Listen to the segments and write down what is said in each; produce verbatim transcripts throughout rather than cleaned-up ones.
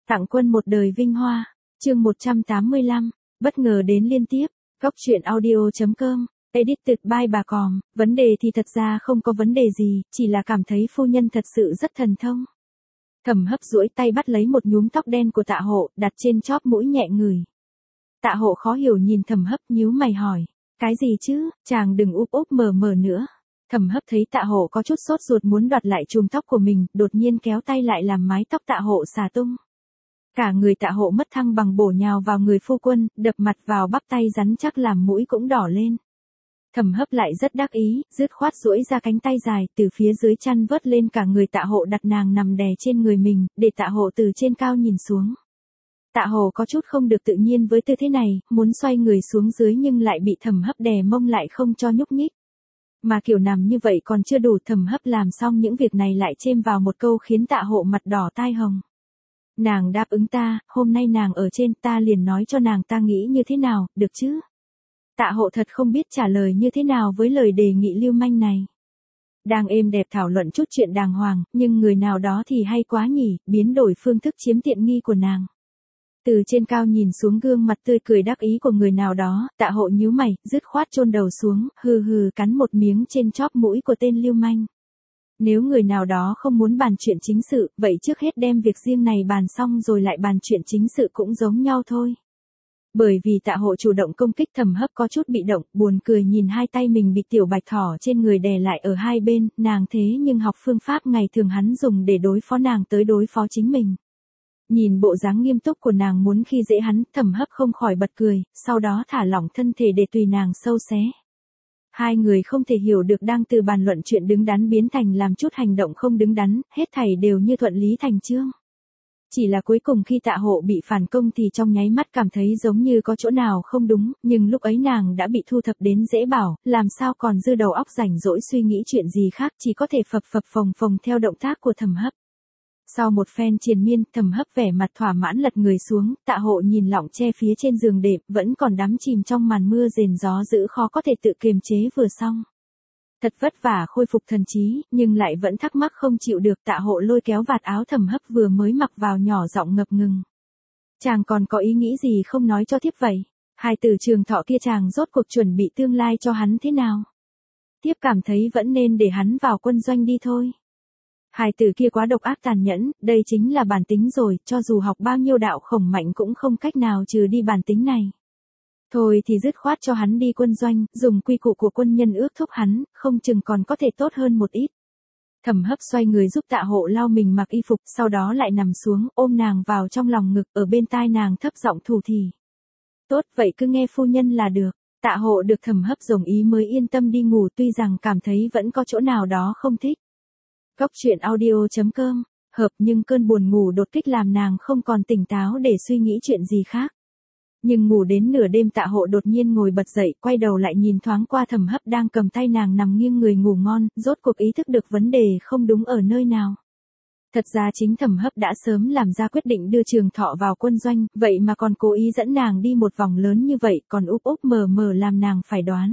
Tặng quân một đời vinh hoa. Chương một trăm tám mươi lăm. Bất ngờ đến liên tiếp. Góc truyện audio chấm com. Edited by bà Còm. Vấn đề thì thật ra không có vấn đề gì, chỉ là cảm thấy phu nhân thật sự rất thần thông. Thẩm Hấp duỗi tay bắt lấy một nhúm tóc đen của Tạ Hộ, đặt trên chóp mũi nhẹ ngửi. Tạ Hộ khó hiểu nhìn Thẩm Hấp, nhíu mày hỏi, cái gì chứ, chàng đừng úp úp mờ mờ nữa. Thẩm Hấp thấy Tạ Hộ có chút sốt ruột muốn đoạt lại chùm tóc của mình, đột nhiên kéo tay lại làm mái tóc Tạ Hộ xả tung. Cả người Tạ Hộ mất thăng bằng bổ nhào vào người phu quân, đập mặt vào bắp tay rắn chắc làm mũi cũng đỏ lên. Thẩm Hấp lại rất đắc ý, dứt khoát duỗi ra cánh tay dài, từ phía dưới chăn vớt lên cả người Tạ Hộ, đặt nàng nằm đè trên người mình, để Tạ Hộ từ trên cao nhìn xuống. Tạ Hộ có chút không được tự nhiên với tư thế này, muốn xoay người xuống dưới nhưng lại bị Thẩm Hấp đè mông lại không cho nhúc nhích. Mà kiểu nằm như vậy còn chưa đủ, Thẩm Hấp làm xong những việc này lại chêm vào một câu khiến Tạ Hộ mặt đỏ tai hồng. Nàng đáp ứng ta, hôm nay nàng ở trên, ta liền nói cho nàng ta nghĩ như thế nào, được chứ? Tạ Hộ thật không biết trả lời như thế nào với lời đề nghị lưu manh này. Đang êm đẹp thảo luận chút chuyện đàng hoàng, nhưng người nào đó thì hay quá nhỉ, biến đổi phương thức chiếm tiện nghi của nàng. Từ trên cao nhìn xuống gương mặt tươi cười đắc ý của người nào đó, Tạ Hộ nhíu mày, dứt khoát chôn đầu xuống, hừ hừ cắn một miếng trên chóp mũi của tên lưu manh. Nếu người nào đó không muốn bàn chuyện chính sự, vậy trước hết đem việc riêng này bàn xong rồi lại bàn chuyện chính sự cũng giống nhau thôi. Bởi vì Tạ Hộ chủ động công kích, Thẩm Hấp có chút bị động, buồn cười nhìn hai tay mình bị tiểu bạch thỏ trên người đè lại ở hai bên, nàng thế nhưng học phương pháp ngày thường hắn dùng để đối phó nàng tới đối phó chính mình. Nhìn bộ dáng nghiêm túc của nàng muốn khi dễ hắn, Thẩm Hấp không khỏi bật cười, sau đó thả lỏng thân thể để tùy nàng sâu xé. Hai người không thể hiểu được đang từ bàn luận chuyện đứng đắn biến thành làm chút hành động không đứng đắn, hết thảy đều như thuận lý thành chương. Chỉ là cuối cùng khi Tạ Hộ bị phản công thì trong nháy mắt cảm thấy giống như có chỗ nào không đúng, nhưng lúc ấy nàng đã bị thu thập đến dễ bảo, làm sao còn dư đầu óc rảnh rỗi suy nghĩ chuyện gì khác, chỉ có thể phập phập phồng phồng theo động tác của Thẩm Hấp. Sau một phen triền miên, Thẩm Hấp vẻ mặt thỏa mãn lật người xuống, Tạ Hộ nhìn lọng che phía trên giường đệm, vẫn còn đắm chìm trong màn mưa rền gió dữ khó có thể tự kiềm chế vừa xong. Thật vất vả khôi phục thần trí, nhưng lại vẫn thắc mắc không chịu được. Tạ Hộ lôi kéo vạt áo Thẩm Hấp vừa mới mặc vào, nhỏ giọng ngập ngừng. Chàng còn có ý nghĩ gì không nói cho thiếp vậy? Hai từ Trường Thọ kia chàng rốt cuộc chuẩn bị tương lai cho hắn thế nào? Thiếp cảm thấy vẫn nên để hắn vào quân doanh đi thôi. Hai từ kia quá độc ác tàn nhẫn, đây chính là bản tính rồi, cho dù học bao nhiêu đạo khổng mạnh cũng không cách nào trừ đi bản tính này. Thôi thì dứt khoát cho hắn đi quân doanh, dùng quy củ của quân nhân ước thúc hắn, không chừng còn có thể tốt hơn một ít. Thẩm Hấp xoay người giúp Tạ Hộ lau mình mặc y phục, sau đó lại nằm xuống, ôm nàng vào trong lòng ngực, ở bên tai nàng thấp giọng thủ thỉ. Tốt, vậy cứ nghe phu nhân là được. Tạ Hộ được Thẩm Hấp đồng ý mới yên tâm đi ngủ, tuy rằng cảm thấy vẫn có chỗ nào đó không thích. Góc truyện audio chấm com. Hợp, nhưng cơn buồn ngủ đột kích làm nàng không còn tỉnh táo để suy nghĩ chuyện gì khác. Nhưng ngủ đến nửa đêm Tạ Hộ đột nhiên ngồi bật dậy, quay đầu lại nhìn thoáng qua Thẩm Hấp đang cầm tay nàng nằm nghiêng người ngủ ngon, rốt cuộc ý thức được vấn đề không đúng ở nơi nào. Thật ra chính Thẩm Hấp đã sớm làm ra quyết định đưa Trường Thọ vào quân doanh, vậy mà còn cố ý dẫn nàng đi một vòng lớn như vậy, còn úp úp mờ mờ làm nàng phải đoán.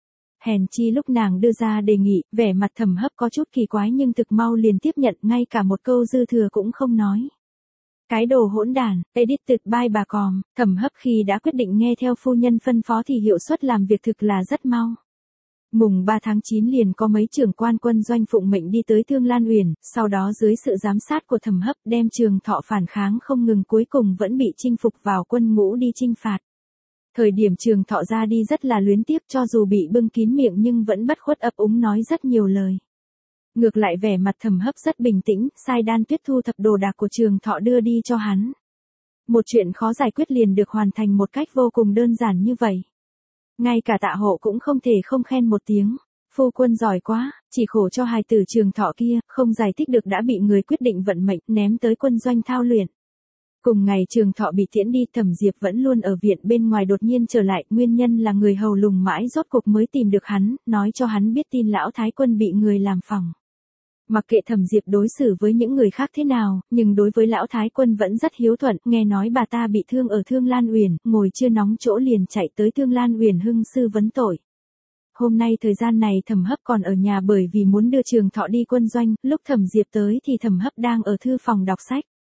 Hèn chi lúc nàng đưa ra đề nghị, vẻ mặt Thẩm Hấp có chút kỳ quái nhưng thực mau liền tiếp nhận, ngay cả một câu dư thừa cũng không nói. Cái đồ hỗn đản, edited by bà Còm. Thẩm Hấp khi đã quyết định nghe theo phu nhân phân phó thì hiệu suất làm việc thực là rất mau. Mùng ba tháng chín liền có mấy trưởng quan quân doanh phụng mệnh đi tới Thương Lan Uyển, sau đó dưới sự giám sát của Thẩm Hấp đem Trường Thọ phản kháng không ngừng, cuối cùng vẫn bị chinh phục vào quân ngũ đi chinh phạt. Thời điểm Trường Thọ ra đi rất là luyến tiếc, cho dù bị bưng kín miệng nhưng vẫn bất khuất ấp úng nói rất nhiều lời. Ngược lại vẻ mặt Thẩm Hấp rất bình tĩnh, sai Đan Tuyết thu thập đồ đạc của Trường Thọ đưa đi cho hắn. Một chuyện khó giải quyết liền được hoàn thành một cách vô cùng đơn giản như vậy. Ngay cả Tạ Hộ cũng không thể không khen một tiếng. Phu quân giỏi quá, chỉ khổ cho hài tử Trường Thọ kia, không giải thích được đã bị người quyết định vận mệnh ném tới quân doanh thao luyện. Cùng ngày Trường Thọ bị tiễn đi, Thẩm Diệp vẫn luôn ở viện bên ngoài đột nhiên trở lại, nguyên nhân là người hầu lùng mãi rốt cuộc mới tìm được hắn, nói cho hắn biết tin lão thái quân bị người làm phỏng. Mặc kệ Thẩm Diệp đối xử với những người khác thế nào, nhưng đối với lão thái quân vẫn rất hiếu thuận, nghe nói bà ta bị thương ở Thương Lan Uyển, ngồi chưa nóng chỗ liền chạy tới Thương Lan Uyển hưng sư vấn tội. Hôm nay thời gian này Thẩm Hấp còn ở nhà bởi vì muốn đưa Trường Thọ đi quân doanh, lúc Thẩm Diệp tới thì Thẩm Hấp đang ở thư phòng đọc sách.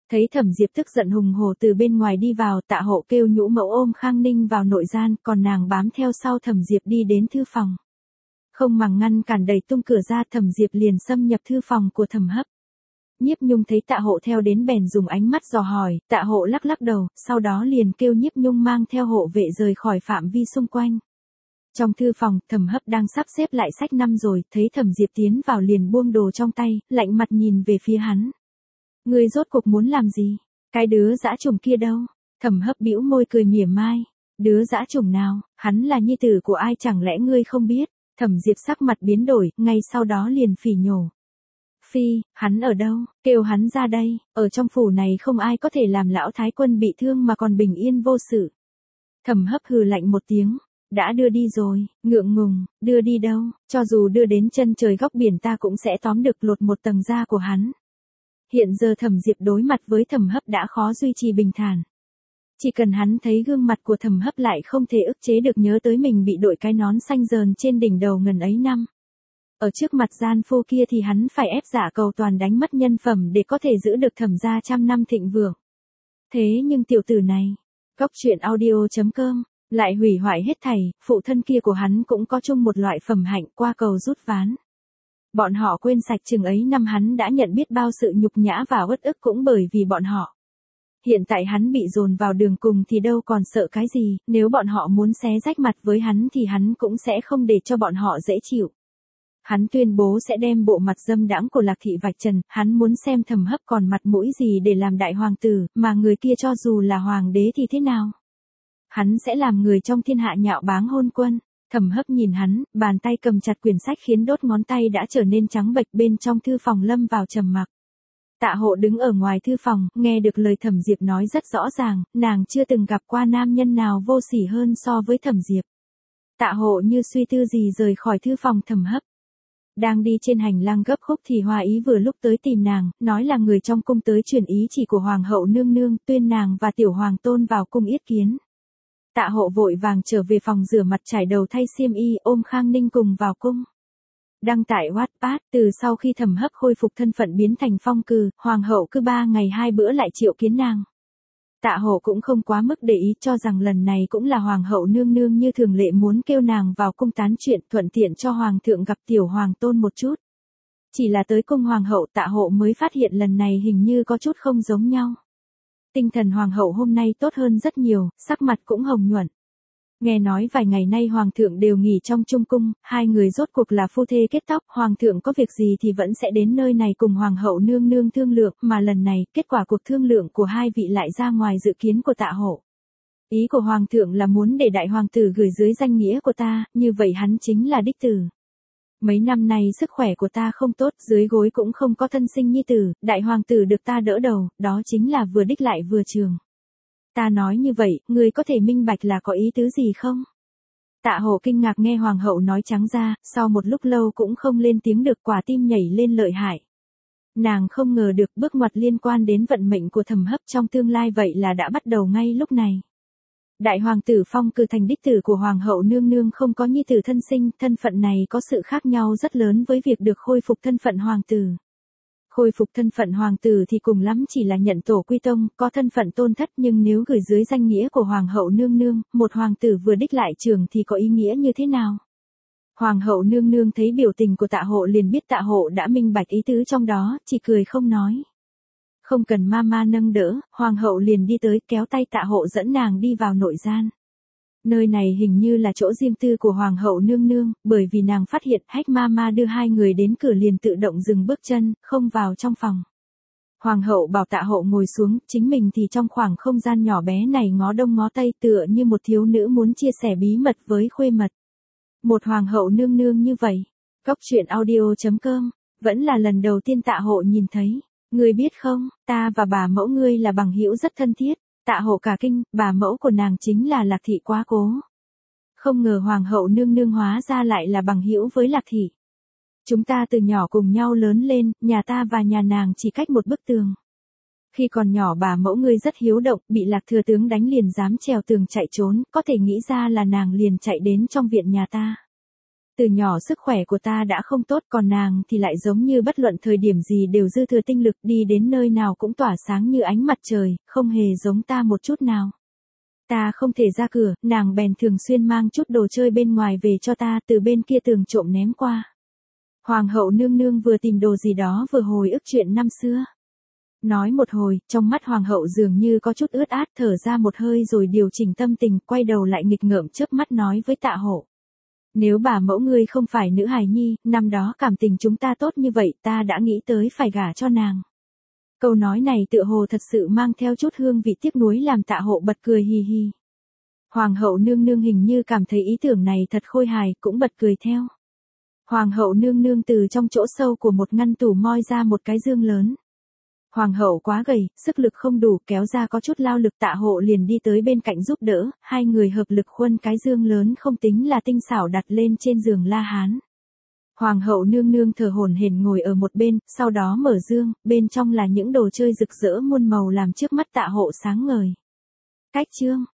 Thấy Thẩm Diệp tức giận hùng hổ từ bên ngoài đi vào, Tạ Hộ kêu nhũ mẫu ôm Khang Ninh vào nội gian, còn nàng bám theo sau Thẩm Diệp đi đến thư phòng. Không màng ngăn cản đẩy tung cửa ra, Thẩm Diệp liền xâm nhập thư phòng của Thẩm Hấp. Nhiếp Nhung thấy Tạ Hộ theo đến bèn dùng ánh mắt dò hỏi, Tạ Hộ lắc lắc đầu, sau đó liền kêu Nhiếp Nhung mang theo hộ vệ rời khỏi phạm vi xung quanh. Trong thư phòng, Thẩm Hấp đang sắp xếp lại sách năm rồi, thấy Thẩm Diệp tiến vào liền buông đồ trong tay, lạnh mặt nhìn về phía hắn. Ngươi rốt cuộc muốn làm gì? Cái đứa dã trùng kia đâu? Thẩm Hấp bĩu môi cười mỉa mai. Đứa dã trùng nào? Hắn là nhi tử của ai chẳng lẽ ngươi không biết? Thẩm Diệp sắc mặt biến đổi, ngay sau đó liền phỉ nhổ. Phi, hắn ở đâu? Kêu hắn ra đây, ở trong phủ này không ai có thể làm lão thái quân bị thương mà còn bình yên vô sự. Thẩm Hấp hừ lạnh một tiếng. Đã đưa đi rồi, ngượng ngùng, đưa đi đâu, cho dù đưa đến chân trời góc biển ta cũng sẽ tóm được lột một tầng da của hắn. Hiện giờ Thẩm Diệp đối mặt với Thẩm Hấp đã khó duy trì bình thản. Chỉ cần hắn thấy gương mặt của Thẩm Hấp lại không thể ức chế được nhớ tới mình bị đội cái nón xanh dờn trên đỉnh đầu ngần ấy năm. Ở trước mặt gian phu kia thì hắn phải ép giả cầu toàn đánh mất nhân phẩm để có thể giữ được Thẩm gia trăm năm thịnh vượng. Thế nhưng tiểu tử này, Góc truyện audio chấm com, lại hủy hoại hết thảy, phụ thân kia của hắn cũng có chung một loại phẩm hạnh qua cầu rút ván. Bọn họ quên sạch chừng ấy năm hắn đã nhận biết bao sự nhục nhã và uất ức cũng bởi vì bọn họ. Hiện tại hắn bị dồn vào đường cùng thì đâu còn sợ cái gì, nếu bọn họ muốn xé rách mặt với hắn thì hắn cũng sẽ không để cho bọn họ dễ chịu. Hắn tuyên bố sẽ đem bộ mặt dâm đãng của Lạc Thị vạch trần, hắn muốn xem Thẩm Hấp còn mặt mũi gì để làm đại hoàng tử, mà người kia cho dù là hoàng đế thì thế nào. Hắn sẽ làm người trong thiên hạ nhạo báng hôn quân. Thẩm Hấp nhìn hắn, bàn tay cầm chặt quyển sách khiến đốt ngón tay đã trở nên trắng bệch, bên trong thư phòng lâm vào trầm mặc. Tạ Hộ đứng ở ngoài thư phòng, nghe được lời Thẩm Diệp nói rất rõ ràng, nàng chưa từng gặp qua nam nhân nào vô sỉ hơn so với Thẩm Diệp. Tạ Hộ như suy tư gì rời khỏi thư phòng Thẩm Hấp. Đang đi trên hành lang gấp khúc thì Hoa Ý vừa lúc tới tìm nàng, nói là người trong cung tới truyền ý chỉ của Hoàng hậu nương nương, tuyên nàng và tiểu hoàng tôn vào cung yết kiến. Tạ Hộ vội vàng trở về phòng rửa mặt trải đầu thay xiêm y, ôm Khang Ninh cùng vào cung. Đăng tải Wattpad, từ sau khi Thẩm Hấp khôi phục thân phận biến thành phong cừ, Hoàng hậu cứ ba ngày hai bữa lại triệu kiến nàng. Tạ Hộ cũng không quá mức để ý, cho rằng lần này cũng là Hoàng hậu nương nương như thường lệ muốn kêu nàng vào cung tán chuyện, thuận tiện cho Hoàng thượng gặp tiểu hoàng tôn một chút. Chỉ là tới cung Hoàng hậu Tạ Hộ mới phát hiện lần này hình như có chút không giống nhau. Tinh thần Hoàng hậu hôm nay tốt hơn rất nhiều, sắc mặt cũng hồng nhuận. Nghe nói vài ngày nay Hoàng thượng đều nghỉ trong trung cung, hai người rốt cuộc là phu thê kết tóc, Hoàng thượng có việc gì thì vẫn sẽ đến nơi này cùng Hoàng hậu nương nương thương lượng, mà lần này, kết quả cuộc thương lượng của hai vị lại ra ngoài dự kiến của Tạ Hộ. Ý của Hoàng thượng là muốn để đại hoàng tử gửi dưới danh nghĩa của ta, như vậy hắn chính là đích tử. Mấy năm nay sức khỏe của ta không tốt, dưới gối cũng không có thân sinh nhi tử, đại hoàng tử được ta đỡ đầu, đó chính là vừa đích lại vừa trường. Ta nói như vậy, ngươi có thể minh bạch là có ý tứ gì không? Tạ Hộ kinh ngạc nghe Hoàng hậu nói trắng ra, sau một lúc lâu cũng không lên tiếng được, quả tim nhảy lên lợi hại. Nàng không ngờ được bước ngoặt liên quan đến vận mệnh của Thẩm Hấp trong tương lai vậy là đã bắt đầu ngay lúc này. Đại hoàng tử phong cử thành đích tử của Hoàng hậu nương nương không có nhi tử thân sinh, thân phận này có sự khác nhau rất lớn với việc được khôi phục thân phận hoàng tử. Khôi phục thân phận hoàng tử thì cùng lắm chỉ là nhận tổ quy tông, có thân phận tôn thất, nhưng nếu gửi dưới danh nghĩa của Hoàng hậu nương nương, một hoàng tử vừa đích lại trường thì có ý nghĩa như thế nào? Hoàng hậu nương nương thấy biểu tình của Tạ Hộ liền biết Tạ Hộ đã minh bạch ý tứ trong đó, chỉ cười không nói. Không cần mama nâng đỡ, Hoàng hậu liền đi tới kéo tay Tạ Hộ dẫn nàng đi vào nội gian. Nơi này hình như là chỗ riêng tư của Hoàng hậu nương nương, bởi vì nàng phát hiện Hách Mama đưa hai người đến cửa liền tự động dừng bước chân, không vào trong phòng. Hoàng hậu bảo Tạ Hộ ngồi xuống, chính mình thì trong khoảng không gian nhỏ bé này ngó đông ngó tây tựa như một thiếu nữ muốn chia sẻ bí mật với khuê mật. Một hoàng hậu nương nương như vậy. Góc truyện audio chấm com, vẫn là lần đầu tiên Tạ Hộ nhìn thấy. Ngươi biết không, ta và bà mẫu ngươi là bằng hữu rất thân thiết. Tạ Hộ cả kinh, bà mẫu của nàng chính là Lạc Thị Quá Cố. Không ngờ Hoàng hậu nương nương hóa ra lại là bằng hữu với Lạc Thị. Chúng ta từ nhỏ cùng nhau lớn lên, nhà ta và nhà nàng chỉ cách một bức tường. Khi còn nhỏ bà mẫu ngươi rất hiếu động, bị Lạc thừa tướng đánh liền dám trèo tường chạy trốn, có thể nghĩ ra là nàng liền chạy đến trong viện nhà ta. Từ nhỏ sức khỏe của ta đã không tốt, còn nàng thì lại giống như bất luận thời điểm gì đều dư thừa tinh lực, đi đến nơi nào cũng tỏa sáng như ánh mặt trời, không hề giống ta một chút nào. Ta không thể ra cửa, nàng bèn thường xuyên mang chút đồ chơi bên ngoài về cho ta, từ bên kia tường trộm ném qua. Hoàng hậu nương nương vừa tìm đồ gì đó vừa hồi ức chuyện năm xưa. Nói một hồi, trong mắt hoàng hậu dường như có chút ướt át, thở ra một hơi rồi điều chỉnh tâm tình, quay đầu lại nghịch ngợm chớp mắt nói với Tạ Hộ. Nếu bà mẫu ngươi không phải nữ hài nhi, năm đó cảm tình chúng ta tốt như vậy, ta đã nghĩ tới phải gả cho nàng. Câu nói này tựa hồ thật sự mang theo chút hương vị tiếc nuối làm Tạ Hộ bật cười hì hì. Hoàng hậu nương nương hình như cảm thấy ý tưởng này thật khôi hài, cũng bật cười theo. Hoàng hậu nương nương từ trong chỗ sâu của một ngăn tủ moi ra một cái dương lớn. Hoàng hậu quá gầy, sức lực không đủ, kéo ra có chút lao lực, Tạ Hộ liền đi tới bên cạnh giúp đỡ, hai người hợp lực khuân cái dương lớn không tính là tinh xảo đặt lên trên giường La Hán. Hoàng hậu nương nương thở hổn hển ngồi ở một bên, sau đó mở dương, bên trong là những đồ chơi rực rỡ muôn màu làm trước mắt Tạ Hộ sáng ngời. Cách chương